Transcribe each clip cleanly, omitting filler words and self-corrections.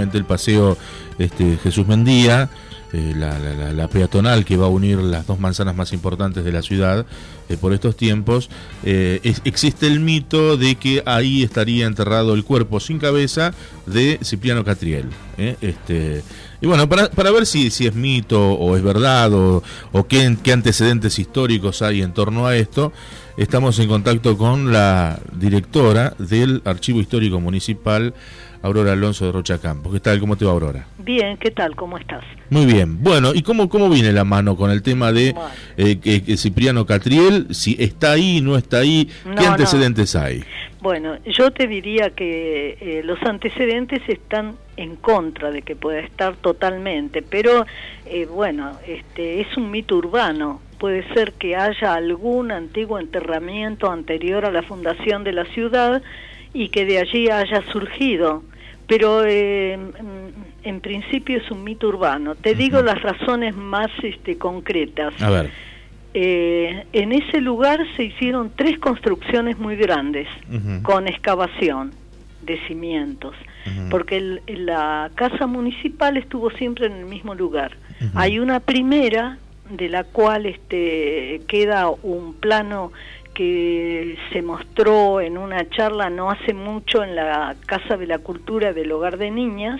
justamente el paseo Jesús Mendía, la peatonal que va a unir las dos manzanas más importantes de la ciudad por estos tiempos. Existe el mito de que ahí estaría enterrado el cuerpo sin cabeza de Cipriano Catriel. Y bueno, para ver si es mito o es verdad o qué antecedentes históricos hay en torno a esto, estamos en contacto con la directora del Archivo Histórico Municipal, Aurora Alonso de Rocha Campos. ¿Qué tal? ¿Cómo te va, Aurora? Bien, ¿qué tal? ¿Cómo estás? Muy bien. Bueno, ¿y cómo viene la mano con el tema de que Cipriano Catriel? Si está ahí, no está ahí, ¿qué antecedentes hay? Bueno, yo te diría que los antecedentes están en contra de que pueda estar totalmente, pero bueno, es un mito urbano. Puede ser que haya algún antiguo enterramiento anterior a la fundación de la ciudad y que de allí haya surgido, pero en principio es un mito urbano. Te digo las razones más concretas. A ver. En ese lugar se hicieron 3 construcciones muy grandes, con excavación de cimientos, porque la casa municipal estuvo siempre en el mismo lugar. Hay una primera, de la cual queda un plano que se mostró en una charla no hace mucho en la Casa de la Cultura del Hogar de Niñas,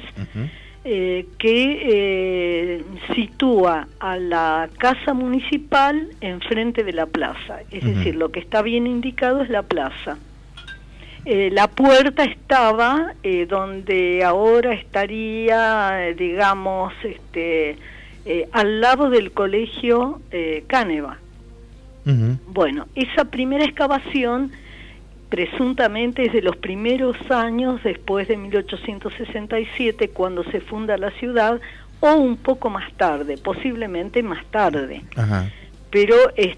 que sitúa a la casa municipal enfrente de la plaza, es decir, lo que está bien indicado es la plaza. La puerta estaba donde ahora estaría, digamos, al lado del colegio Cáneva. Bueno, esa primera excavación presuntamente es de los primeros años después de 1867, cuando se funda la ciudad, o un poco más tarde, posiblemente más tarde. Pero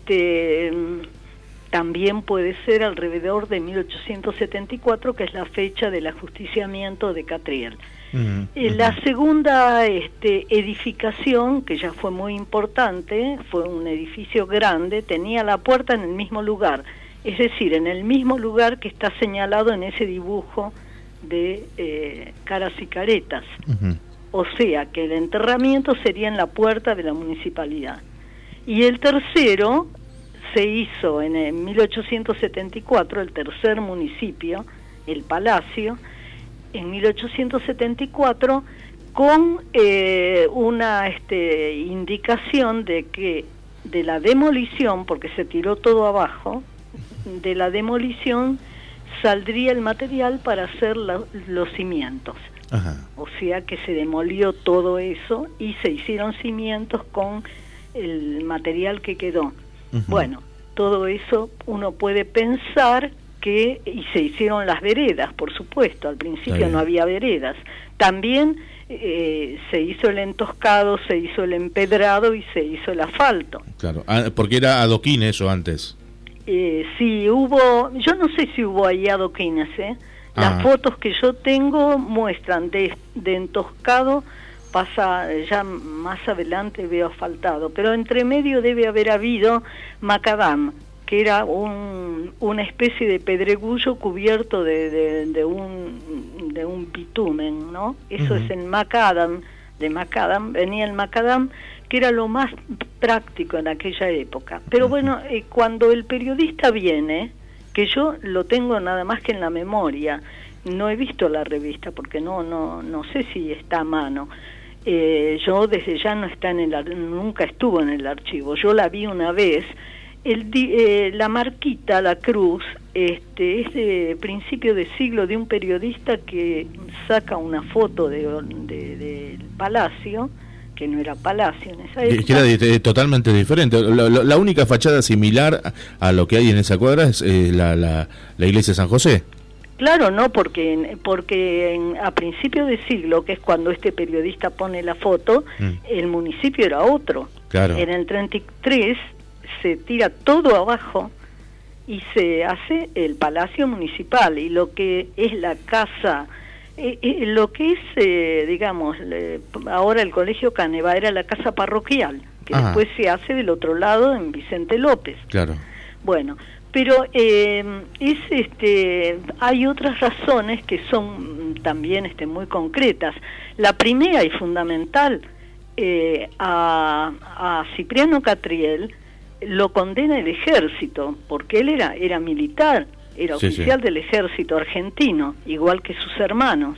también puede ser alrededor de 1874, que es la fecha del ajusticiamiento de Catriel. La segunda edificación, que ya fue muy importante, fue un edificio grande, tenía la puerta en el mismo lugar, es decir, en el mismo lugar que está señalado en ese dibujo de caras y caretas. O sea, que el enterramiento sería en la puerta de la municipalidad. Y el tercero se hizo en 1874, el tercer municipio, el Palacio, en 1874, con una indicación de que de la demolición, porque se tiró todo abajo, de la demolición saldría el material para hacer los cimientos. O sea que se demolió todo eso y se hicieron cimientos con el material que quedó. Bueno, todo eso uno puede pensar y se hicieron las veredas, por supuesto, al principio no había veredas. También se hizo el entoscado, se hizo el empedrado y se hizo el asfalto. Claro, porque era adoquín eso antes. Sí, yo no sé si hubo ahí adoquines, Las fotos que yo tengo muestran de entoscado, pasa ya más adelante veo asfaltado, pero entre medio debe haber habido macadam, que era una especie de pedregullo cubierto de un bitumen, ¿no? Eso es en macadam, de macadam, venía el macadam, que era lo más práctico en aquella época. Pero bueno, cuando el periodista viene, que yo lo tengo nada más que en la memoria, no he visto la revista porque no sé si está a mano. Yo desde ya nunca estuvo en el archivo, yo la vi una vez. La marquita, la cruz, es de principio de siglo, de un periodista que saca una foto del palacio, que no era palacio en esa época. Que era totalmente diferente. La única fachada similar a lo que hay en esa cuadra es la iglesia de San José. Claro, no, porque a principio de siglo, que es cuando este periodista pone la foto, el municipio era otro. Claro. En el 33 se tira todo abajo y se hace el Palacio Municipal, y lo que es la casa, lo que es, digamos, ahora el Colegio Cáneva era la casa parroquial, que después se hace del otro lado en Vicente López. Claro. Bueno, Pero hay otras razones que son también muy concretas. La primera y fundamental, a Cipriano Catriel lo condena el ejército, porque él era militar, era oficial del ejército argentino, igual que sus hermanos.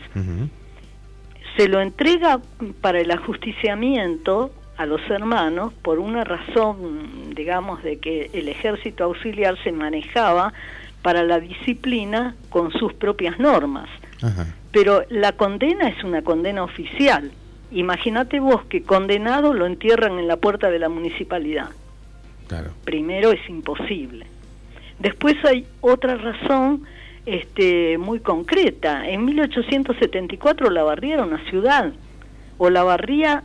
Se lo entrega para el ajusticiamiento a los hermanos por una razón, digamos, de que el ejército auxiliar se manejaba para la disciplina con sus propias normas. Pero la condena es una condena oficial. Imagínate vos que condenado lo entierran en la puerta de la municipalidad. Claro. Primero es imposible. Después hay otra razón muy concreta. En 1874 Olavarría era una ciudad. Olavarría,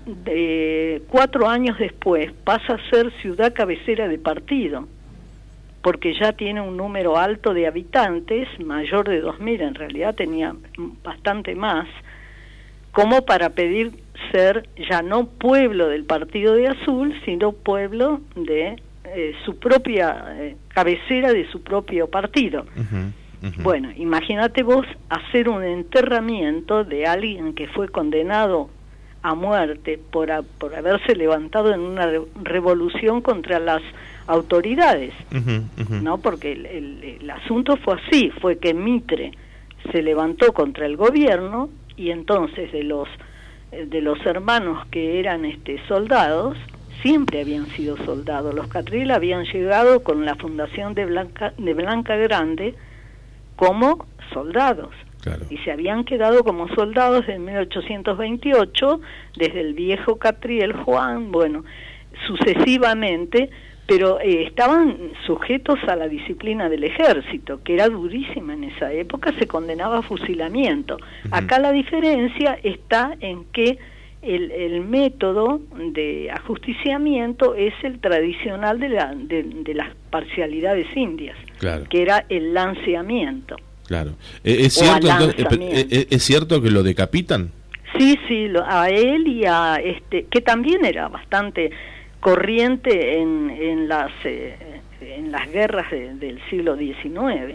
4 años después, pasa a ser ciudad cabecera de partido, porque ya tiene un número alto de habitantes, mayor de 2.000, en realidad tenía bastante más, como para pedir ser ya no pueblo del Partido de Azul, sino pueblo de su propia cabecera de su propio partido. Bueno, imagínate vos hacer un enterramiento de alguien que fue condenado a muerte por haberse levantado en una revolución contra las autoridades, ¿no? Porque el asunto fue así, fue que Mitre se levantó contra el gobierno y entonces de los hermanos que eran soldados, siempre habían sido soldados. Los Catriel habían llegado con la fundación de Blanca Grande como soldados. Claro. Y se habían quedado como soldados en 1828, desde el viejo Catriel Juan, bueno, sucesivamente, pero estaban sujetos a la disciplina del ejército, que era durísima en esa época, se condenaba a fusilamiento. Acá la diferencia está en que el método de ajusticiamiento es el tradicional de las parcialidades indias, claro, que era el lanceamiento. Claro. ¿Es cierto, ¿es cierto que lo decapitan? Sí, a él y a que también era bastante corriente en las guerras del siglo XIX.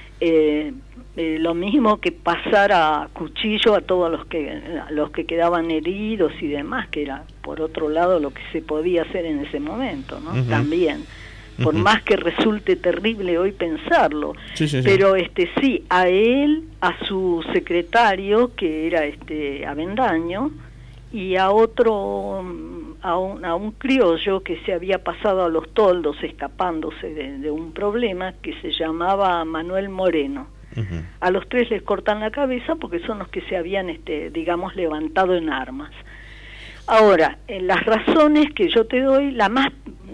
Lo mismo que pasar a cuchillo a todos los que quedaban heridos y demás, que era por otro lado lo que se podía hacer en ese momento, ¿no? También. Por más que resulte terrible hoy pensarlo, pero sí, a él, a su secretario, que era Avendaño, y a otro, a un criollo que se había pasado a los toldos escapándose de un problema, que se llamaba Manuel Moreno. A los 3 les cortan la cabeza porque son los que se habían, digamos, levantado en armas. Ahora, las razones que yo te doy, la más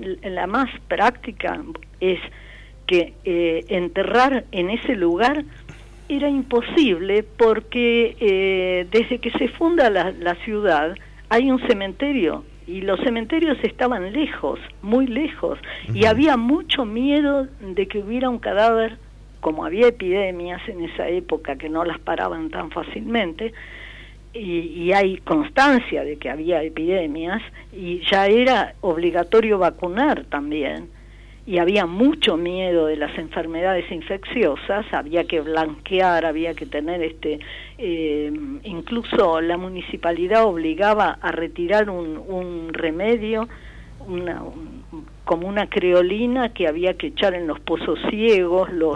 práctica es que enterrar en ese lugar era imposible porque desde que se funda la ciudad hay un cementerio y los cementerios estaban lejos, muy lejos, y había mucho miedo de que hubiera un cadáver, como había epidemias en esa época que no las paraban tan fácilmente, y hay constancia de que había epidemias y ya era obligatorio vacunar también y había mucho miedo de las enfermedades infecciosas, había que blanquear, había que tener incluso la municipalidad obligaba a retirar un remedio, como una creolina que había que echar en los pozos ciegos, los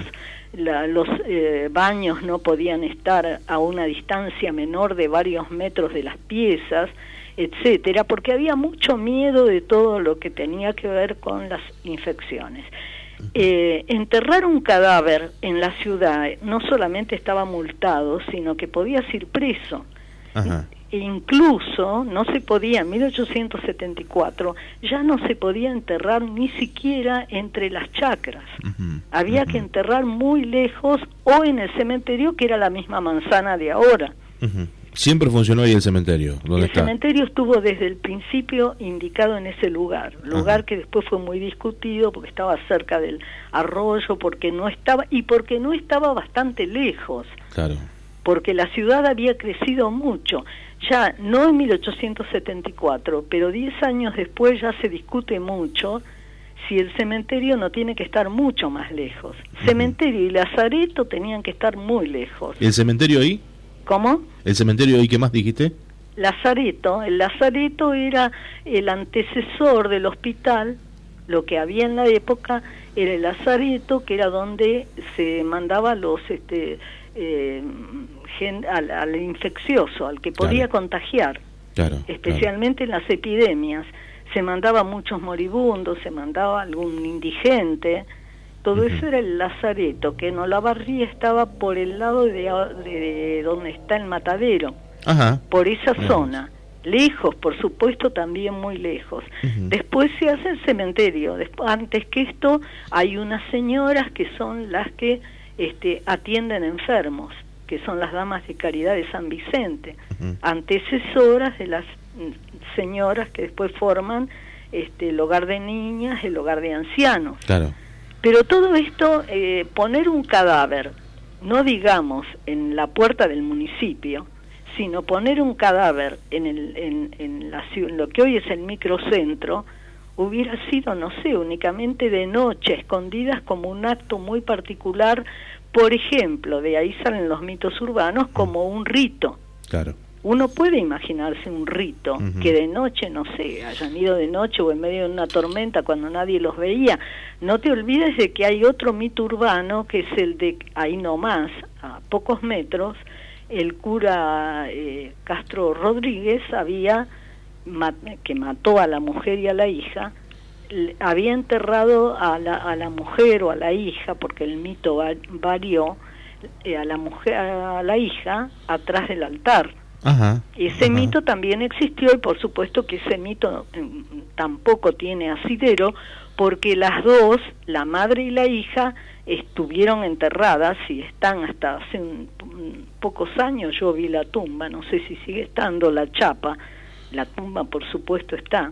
baños no podían estar a una distancia menor de varios metros de las piezas, etcétera, porque había mucho miedo de todo lo que tenía que ver con las infecciones. Enterrar un cadáver en la ciudad no solamente estaba multado, sino que podías ir preso. E incluso no se podía, en 1874, ya no se podía enterrar ni siquiera entre las chacras. Había que enterrar muy lejos o en el cementerio, que era la misma manzana de ahora. ¿Siempre funcionó ahí el cementerio? ¿Dónde está? Cementerio estuvo desde el principio indicado en ese lugar que después fue muy discutido porque estaba cerca del arroyo, porque no estaba bastante lejos. Claro. Porque la ciudad había crecido mucho. Ya no en 1874, pero 10 años después ya se discute mucho si el cementerio no tiene que estar mucho más lejos. Cementerio y lazareto tenían que estar muy lejos. ¿El cementerio ahí? ¿Cómo? ¿El cementerio ahí qué más dijiste? Lazareto. El lazareto era el antecesor del hospital. Lo que había en la época era el lazareto, que era donde se mandaba los al infeccioso, al que podía contagiar, especialmente en las epidemias. Se mandaba muchos moribundos, se mandaba algún indigente. Todo eso era el lazareto, que en Olavarría estaba por el lado de donde está el matadero. Ajá. Por esa zona. Lejos, por supuesto, también muy lejos. Después se hace el cementerio. Antes que esto, hay unas señoras que son las que atienden enfermos, que son las damas de caridad de San Vicente, antecesoras de las señoras que después forman el hogar de niñas, el hogar de ancianos. Claro. Pero todo esto, poner un cadáver, no digamos en la puerta del municipio, sino poner un cadáver en lo que hoy es el microcentro, hubiera sido, no sé, únicamente de noche, escondidas como un acto muy particular, por ejemplo, de ahí salen los mitos urbanos, como un rito. Claro. Uno puede imaginarse un rito, que de noche, no sé, hayan ido de noche o en medio de una tormenta cuando nadie los veía. No te olvides de que hay otro mito urbano, que es el de ahí nomás, a pocos metros, el cura Castro Rodríguez que mató a la mujer y a la hija, había enterrado a la mujer o a la hija, porque el mito varió, a la mujer, a la hija, atrás del altar. Ese mito también existió, y por supuesto que ese mito tampoco tiene asidero, porque las dos, la madre y la hija, estuvieron enterradas y están hasta hace pocos años. Yo vi la tumba, no sé si sigue estando la chapa, la tumba por supuesto está.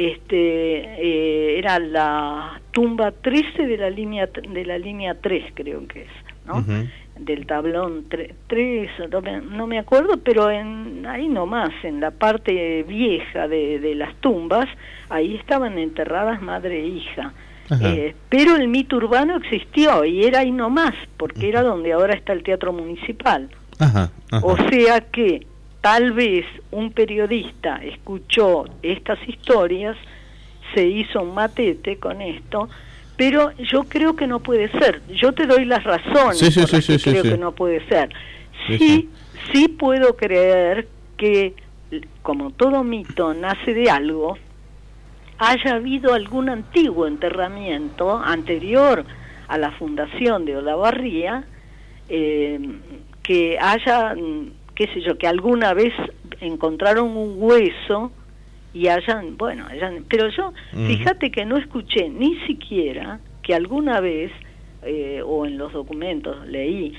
Era la tumba 13 de la línea 3, creo que es, ¿no? Del tablón 3, no me acuerdo, pero ahí nomás, en la parte vieja de las tumbas, ahí estaban enterradas madre e hija. Pero el mito urbano existió y era ahí nomás, porque era donde ahora está el Teatro Municipal. O sea que tal vez un periodista escuchó estas historias, se hizo un matete con esto, pero yo creo que no puede ser. Yo te doy las razones creo que no puede ser. Sí puedo creer que, como todo mito nace de algo, haya habido algún antiguo enterramiento anterior a la fundación de Olavarría, que haya, qué sé yo, que alguna vez encontraron un hueso y pero yo, fíjate que no escuché ni siquiera que alguna vez, o en los documentos leí,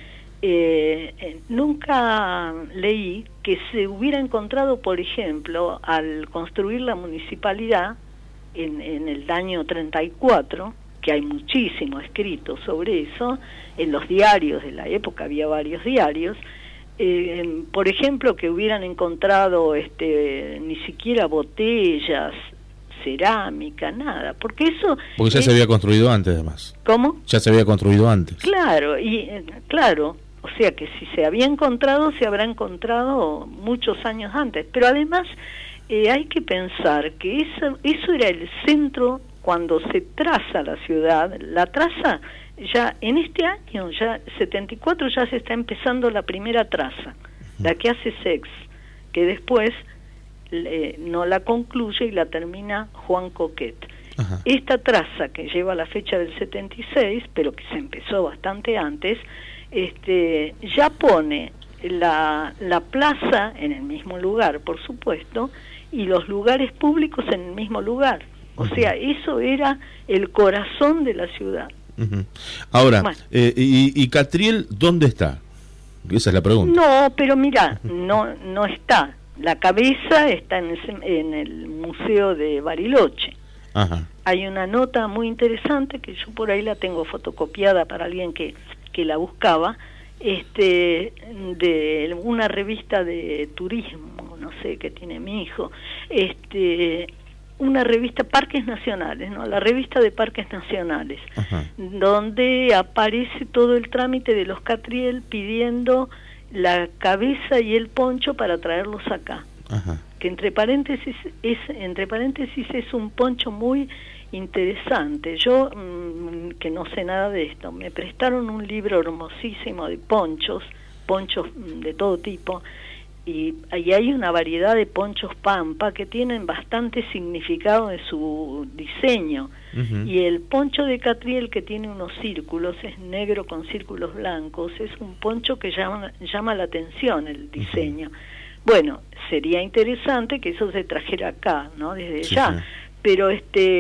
nunca leí que se hubiera encontrado, por ejemplo, al construir la municipalidad en el año 34, que hay muchísimo escrito sobre eso, en los diarios de la época había varios diarios, por ejemplo, que hubieran encontrado ni siquiera botellas, cerámica, nada, porque eso... Porque ya se había construido antes, además. ¿Cómo? Ya se había construido antes. Claro, claro, o sea que si se había encontrado, se habrá encontrado muchos años antes, pero además hay que pensar que eso era el centro cuando se traza la ciudad. La traza ya en este año, ya 74, ya se está empezando la primera traza, la que hace Sex, que después no la concluye y la termina Juan Coquet. Esta traza, que lleva la fecha del 76, pero que se empezó bastante antes, ya pone la plaza en el mismo lugar, por supuesto, y los lugares públicos en el mismo lugar. O sea, eso era el corazón de la ciudad. Ahora, ¿y Catriel dónde está? Esa es la pregunta. No, pero mira, no está. La cabeza está en el Museo de Bariloche. Hay una nota muy interesante, que yo por ahí la tengo fotocopiada para alguien que la buscaba, de una revista de turismo, no sé, que tiene mi hijo, una revista, Parques Nacionales, ¿no? La revista de Parques Nacionales, donde aparece todo el trámite de los Catriel pidiendo la cabeza y el poncho para traerlos acá. Que entre paréntesis es un poncho muy interesante. Yo, que no sé nada de esto, me prestaron un libro hermosísimo de ponchos de todo tipo, y ahí hay una variedad de ponchos pampa que tienen bastante significado de su diseño. Y el poncho de Catriel, que tiene unos círculos, es negro con círculos blancos, es un poncho que llama la atención el diseño. Bueno, sería interesante que eso se trajera acá, ¿no? Desde ya. Pero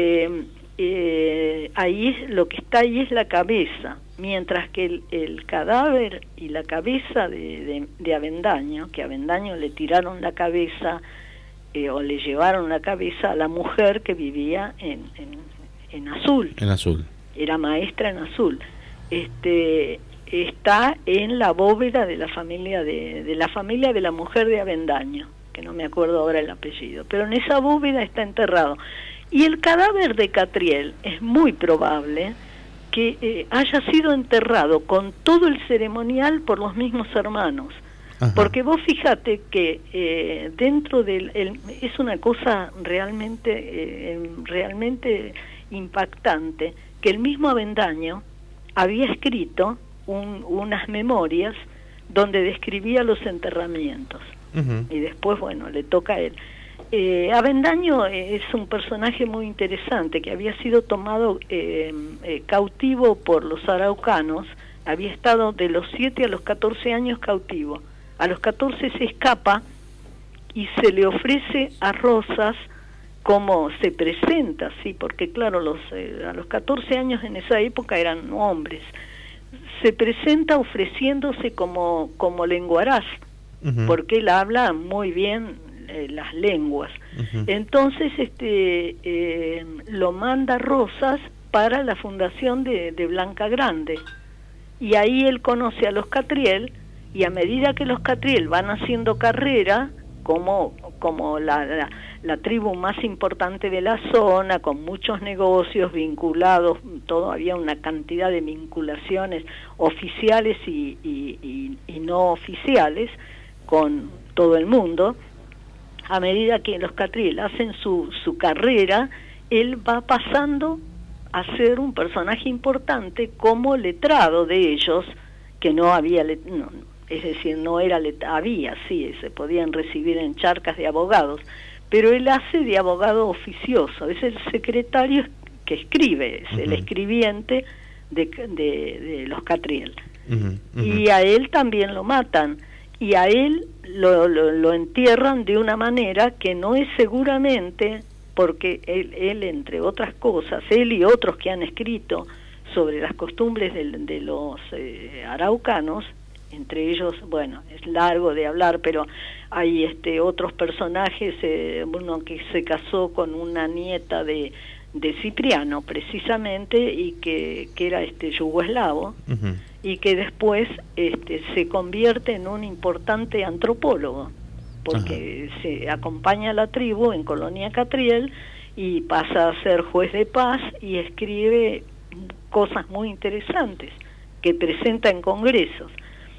ahí lo que está ahí es la cabeza, mientras que el cadáver y la cabeza de Avendaño, que a Avendaño le tiraron la cabeza o le llevaron la cabeza a la mujer que vivía en Azul. En Azul. Era maestra en Azul. Está en la bóveda de la familia de la mujer de Avendaño, que no me acuerdo ahora el apellido, pero en esa bóveda está enterrado. Y el cadáver de Catriel es muy probable que haya sido enterrado con todo el ceremonial por los mismos hermanos. Porque vos fíjate que dentro del... es una cosa realmente impactante, que el mismo Avendaño había escrito unas memorias donde describía los enterramientos. Y después, bueno, le toca a él. Avendaño es un personaje muy interesante que había sido tomado cautivo por los araucanos. Había estado de los 7 a los 14 años cautivo. A los 14 se escapa y se le ofrece a Rosas como se presenta, sí, porque claro, a los 14 años en esa época eran hombres. Se presenta ofreciéndose como lenguaraz, porque él habla muy bien las lenguas. Entonces lo manda Rosas para la fundación de Blanca Grande, y ahí él conoce a los Catriel, y a medida que los Catriel van haciendo carrera como la tribu más importante de la zona, con muchos negocios vinculados, había una cantidad de vinculaciones oficiales y no oficiales con todo el mundo. A medida que los Catriel hacen su carrera, él va pasando a ser un personaje importante como letrado de ellos, que no había, es decir, no era había, sí, se podían recibir en charcas de abogados, pero él hace de abogado oficioso, es el secretario que escribe, es el escribiente de los Catriel. Y a él también lo matan, y a él lo entierran de una manera que no es seguramente, porque él entre otras cosas, él y otros que han escrito sobre las costumbres de los araucanos, entre ellos, bueno, es largo de hablar, pero hay otros personajes, uno que se casó con una nieta de Cipriano precisamente, y que era yugoslavo, y que después se convierte en un importante antropólogo, porque se acompaña a la tribu en Colonia Catriel y pasa a ser juez de paz y escribe cosas muy interesantes que presenta en congresos.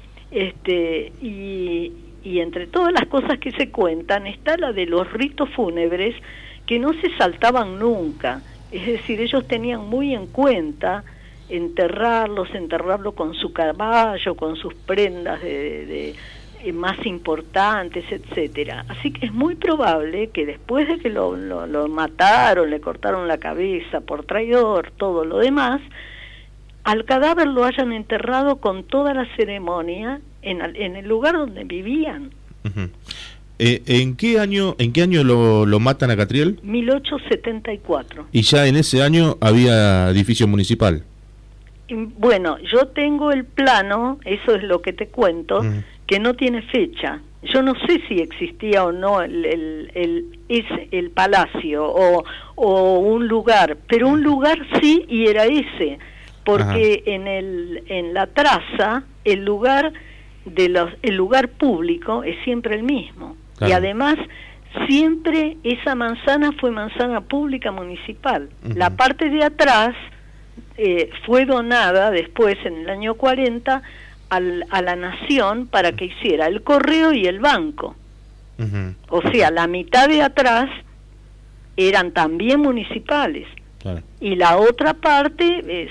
Y entre todas las cosas que se cuentan está la de los ritos fúnebres, que no se saltaban nunca, es decir, ellos tenían muy en cuenta enterrarlo con su caballo, con sus prendas más importantes, etcétera. Así que es muy probable que después de que lo mataron, le cortaron la cabeza por traidor, todo lo demás, al cadáver lo hayan enterrado con toda la ceremonia en el lugar donde vivían. ¿En qué año lo matan a Catriel? 1874. ¿Y ya en ese año había edificio municipal? Bueno, yo tengo el plano, eso es lo que te cuento, que no tiene fecha. Yo no sé si existía o no el palacio o un lugar, pero un lugar sí, y era ese, porque en la traza el lugar público es siempre el mismo. Claro. Y además siempre esa manzana fue manzana pública municipal. La parte de atrás fue donada después, en el año 40, a la Nación para que hiciera el correo y el banco. O sea, la mitad de atrás eran también municipales. Claro. Y la otra parte,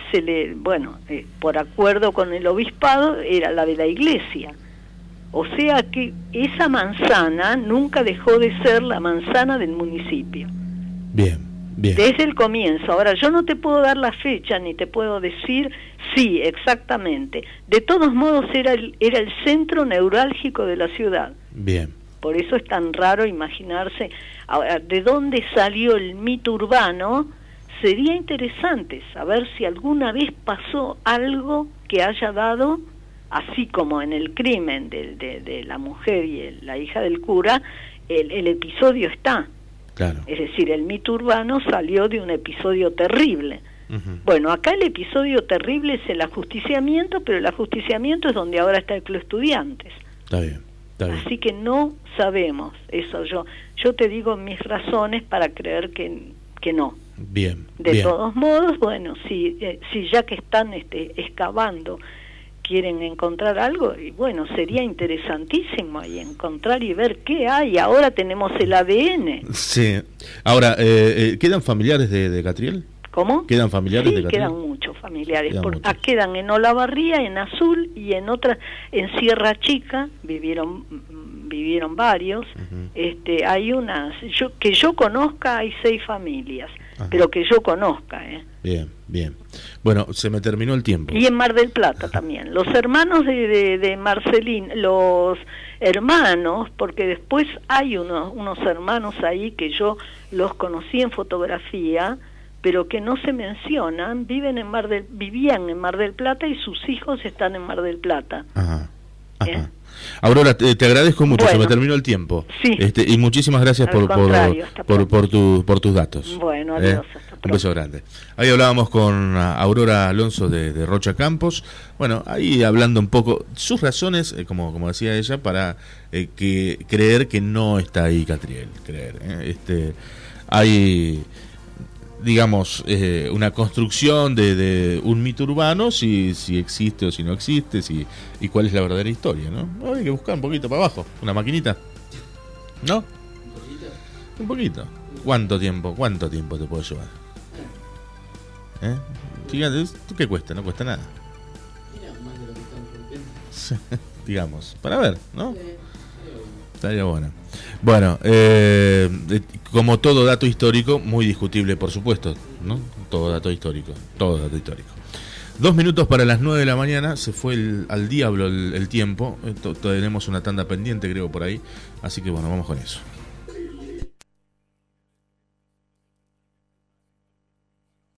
por acuerdo con el obispado, era la de la iglesia. O sea que esa manzana nunca dejó de ser la manzana del municipio. Bien, bien. Desde el comienzo. Ahora, yo no te puedo dar la fecha, ni te puedo decir sí, exactamente. De todos modos, era el centro neurálgico de la ciudad. Bien. Por eso es tan raro imaginarse. Ahora, ¿de dónde salió el mito urbano? Sería interesante saber si alguna vez pasó algo que haya dado, así como en el crimen de la mujer y la hija del cura, el episodio está. Claro. Es decir, el mito urbano salió de un episodio terrible. Bueno, acá el episodio terrible es el ajusticiamiento, pero el ajusticiamiento es donde ahora está el Club Estudiantes. Está bien. Así que no sabemos eso. Yo te digo mis razones para creer que no. Bien. De todos modos, bueno, si ya que están excavando, quieren encontrar algo, y bueno, sería interesantísimo ahí encontrar y ver qué hay. Ahora tenemos el ADN. Sí. Ahora, ¿quedan familiares de Catriel? ¿Cómo? ¿Quedan familiares de Catriel? Quedan muchos familiares. Quedan en Olavarría, en Azul, y en otras, en Sierra Chica, vivieron varios. Hay unas, que yo conozca, hay 6 familias. Pero que yo conozca. Bien. Bueno, se me terminó el tiempo. Y en Mar del Plata también. Los hermanos de Marcelín, los hermanos, porque después hay unos hermanos ahí que yo los conocí en fotografía, pero que no se mencionan, vivían en Mar del Plata y sus hijos están en Mar del Plata. Ajá. Aurora, te agradezco mucho, se me terminó el tiempo. Sí. Y muchísimas gracias por tus datos. Bueno, adiós. Un beso grande. Ahí hablábamos con Aurora Alonso de Rocha Campos. Bueno, ahí hablando un poco sus razones, como decía ella, para creer que no está ahí Catriel. Hay, digamos, una construcción de un mito urbano, si existe o si no existe, y cuál es la verdadera historia, ¿no? Hay que buscar un poquito para abajo, una maquinita, ¿no? Un poquito. ¿Cuánto tiempo te puede llevar? Fíjate, ¿tú qué cuesta? No cuesta nada. Digamos, para ver, ¿no? Estaría bueno. Bueno, como todo dato histórico, muy discutible, por supuesto, ¿no? Todo dato histórico. 2 minutos para las 9 de la mañana, se fue al diablo el tiempo. Tenemos una tanda pendiente, creo, por ahí. Así que bueno, vamos con eso.